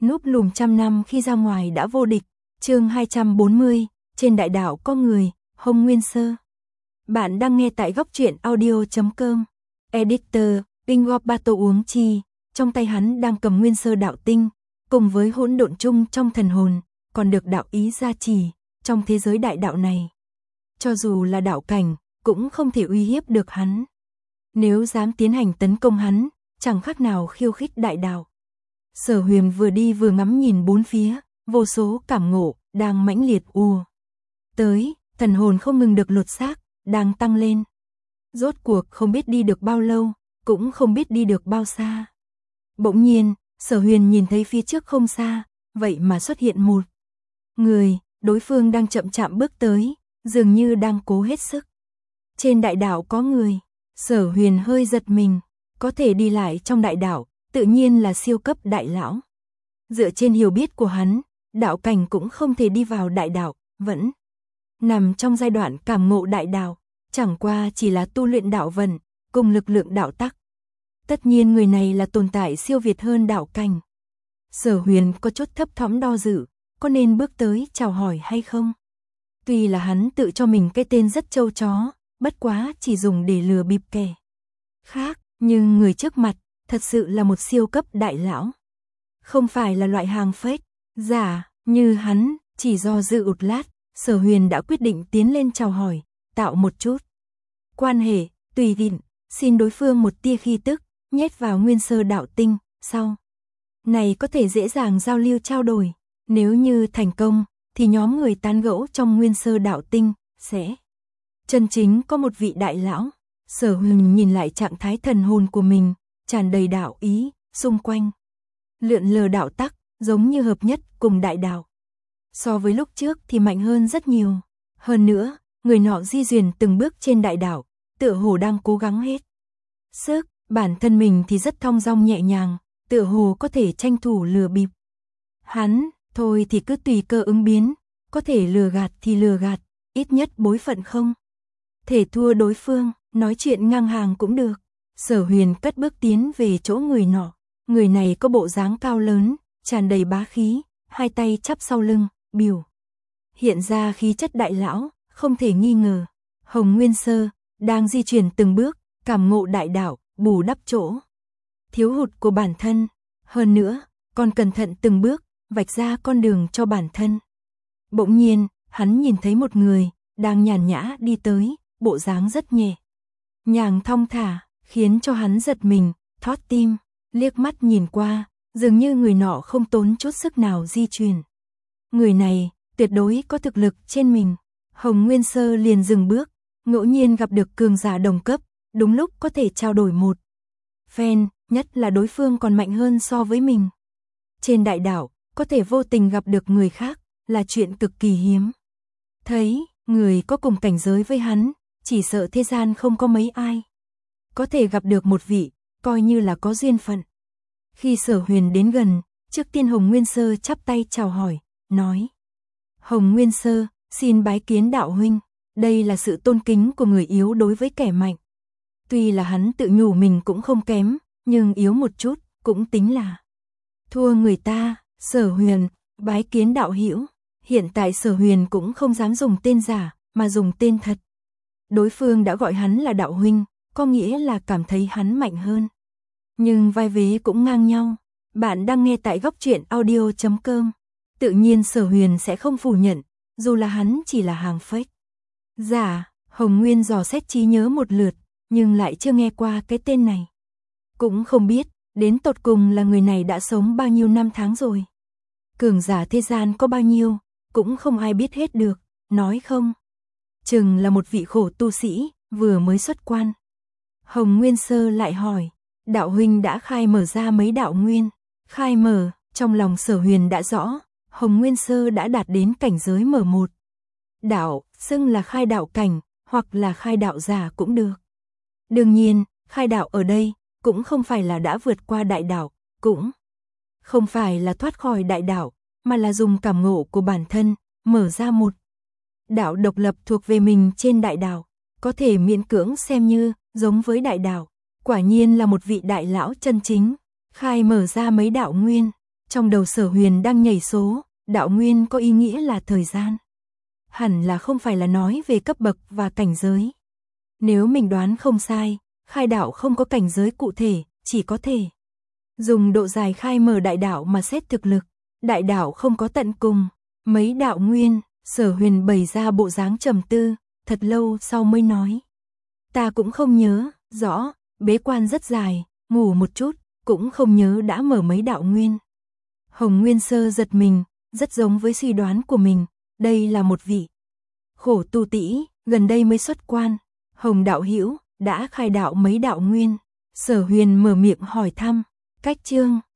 Núp lùm trăm năm khi ra ngoài đã vô địch. Chương 240, trên đại đạo có người, Hồng Nguyên Sơ. Bạn đang nghe tại góc truyện audio.com. Editor, Ingorbato Uống Chi, trong tay hắn đang cầm Nguyên Sơ đạo tinh, cùng với hỗn độn chung trong thần hồn, còn được đạo ý gia trì, trong thế giới đại đạo này. Cho dù là đạo cảnh, cũng không thể uy hiếp được hắn. Nếu dám tiến hành tấn công hắn, chẳng khác nào khiêu khích đại đạo. Sở Huyền vừa đi vừa ngắm nhìn bốn phía, vô số cảm ngộ đang mãnh liệt ùa tới, thần hồn không ngừng được lột xác, đang tăng lên. Rốt cuộc không biết đi được bao lâu, cũng không biết đi được bao xa. Bỗng nhiên, Sở Huyền nhìn thấy phía trước không xa, vậy mà xuất hiện một người, đối phương đang chậm chạm bước tới, dường như đang cố hết sức. Trên đại đạo có người. Sở Huyền hơi giật mình, có thể đi lại trong đại đạo, tự nhiên là siêu cấp đại lão. Dựa trên hiểu biết của hắn, đạo cảnh cũng không thể đi vào đại đạo, vẫn nằm trong giai đoạn cảm ngộ đại đạo, chẳng qua chỉ là tu luyện đạo vận, cùng lực lượng đạo tắc. Tất nhiên người này là tồn tại siêu việt hơn đạo cảnh. Sở Huyền có chút thấp thỏm do dự, có nên bước tới chào hỏi hay không? Tuy là hắn tự cho mình cái tên rất trâu chó, bất quá chỉ dùng để lừa bịp kẻ khác, nhưng người trước mặt thật sự là một siêu cấp đại lão. Không phải là loại hàng fake, giả, như hắn, chỉ do dự một lát, Sở Huyền đã quyết định tiến lên chào hỏi, tạo một chút quan hệ, tùy tiện, xin đối phương một tia khí tức, nhét vào Nguyên Sơ đạo tinh, sau này có thể dễ dàng giao lưu trao đổi. Nếu như thành công, thì nhóm người tán gẫu trong Nguyên Sơ đạo tinh sẽ chân chính có một vị đại lão. Sở Huyền nhìn lại trạng thái thần hồn của mình, tràn đầy đạo ý, xung quanh lượn lờ đạo tắc, giống như hợp nhất cùng đại đạo. So với lúc trước thì mạnh hơn rất nhiều. Hơn nữa, người nọ di chuyển từng bước trên đại đạo, tựa hồ đang cố gắng hết sức, bản thân mình thì rất thong dong nhẹ nhàng, tựa hồ có thể tranh thủ lừa bịp hắn, thôi thì cứ tùy cơ ứng biến, có thể lừa gạt thì lừa gạt, ít nhất bối phận không thể thua đối phương, nói chuyện ngang hàng cũng được. Sở Huyền cất bước tiến về chỗ người nọ. Người này có bộ dáng cao lớn, tràn đầy bá khí, hai tay chắp sau lưng, biểu hiện ra khí chất đại lão, không thể nghi ngờ. Hồng Nguyên Sơ đang di chuyển từng bước, cảm ngộ đại đạo, bù đắp chỗ thiếu hụt của bản thân. Hơn nữa, còn cẩn thận từng bước, vạch ra con đường cho bản thân. Bỗng nhiên, hắn nhìn thấy một người đang nhàn nhã đi tới, bộ dáng rất nhẹ nhàng thong thả, khiến cho hắn giật mình, thót tim, liếc mắt nhìn qua, dường như người nọ không tốn chút sức nào di chuyển. Người này, tuyệt đối có thực lực trên mình. Hồng Nguyên Sơ liền dừng bước, ngẫu nhiên gặp được cường giả đồng cấp, đúng lúc có thể trao đổi một phen, nhất là đối phương còn mạnh hơn so với mình. Trên đại đảo, có thể vô tình gặp được người khác, là chuyện cực kỳ hiếm. Thấy, người có cùng cảnh giới với hắn, chỉ sợ thế gian không có mấy ai. Có thể gặp được một vị, coi như là có duyên phận. Khi Sở Huyền đến gần, trước tiên Hồng Nguyên Sơ chắp tay chào hỏi, nói: Hồng Nguyên Sơ, xin bái kiến đạo huynh. Đây là sự tôn kính của người yếu đối với kẻ mạnh. Tuy là hắn tự nhủ mình cũng không kém, nhưng yếu một chút, cũng tính là thua người ta. Sở Huyền, bái kiến đạo hữu. Hiện tại Sở Huyền cũng không dám dùng tên giả, mà dùng tên thật. Đối phương đã gọi hắn là đạo huynh, có nghĩa là cảm thấy hắn mạnh hơn. Nhưng vai vế cũng ngang nhau. Bạn đang nghe tại góc truyện audio.com. Tự nhiên Sở Huyền sẽ không phủ nhận, dù là hắn chỉ là hàng fake. Giả, Hồng Nguyên dò xét trí nhớ một lượt, nhưng lại chưa nghe qua cái tên này. Cũng không biết, đến tột cùng là người này đã sống bao nhiêu năm tháng rồi. Cường giả thế gian có bao nhiêu, cũng không ai biết hết được, nói không chừng là một vị khổ tu sĩ, vừa mới xuất quan. Hồng Nguyên Sơ lại hỏi, đạo huynh đã khai mở ra mấy đạo nguyên? Khai mở, trong lòng Sở Huyền đã rõ, Hồng Nguyên Sơ đã đạt đến cảnh giới mở một đạo, xưng là khai đạo cảnh, hoặc là khai đạo giả cũng được. Đương nhiên, khai đạo ở đây, cũng không phải là đã vượt qua đại đạo, cũng không phải là thoát khỏi đại đạo, mà là dùng cảm ngộ của bản thân, mở ra một đạo độc lập thuộc về mình trên đại đạo, có thể miễn cưỡng xem như giống với đại đạo. Quả nhiên là một vị đại lão chân chính, khai mở ra mấy đạo nguyên, Trong đầu Sở Huyền đang nhảy số, đạo nguyên có ý nghĩa là thời gian. Hẳn là không phải là nói về cấp bậc và cảnh giới. Nếu mình đoán không sai, khai đạo không có cảnh giới cụ thể, chỉ có thể dùng độ dài khai mở đại đạo mà xét thực lực. Đại đạo không có tận cùng. Mấy đạo nguyên, Sở Huyền bày ra bộ dáng trầm tư, thật lâu sau mới nói. Ta cũng không nhớ, rõ, bế quan rất dài, ngủ một chút, cũng không nhớ đã mở mấy đạo nguyên. Hồng Nguyên Sơ giật mình, rất giống với suy đoán của mình, đây là một vị khổ tu tĩ, gần đây mới xuất quan. Hồng đạo hữu đã khai đạo mấy đạo nguyên. Sở Huyền mở miệng hỏi thăm, cách chương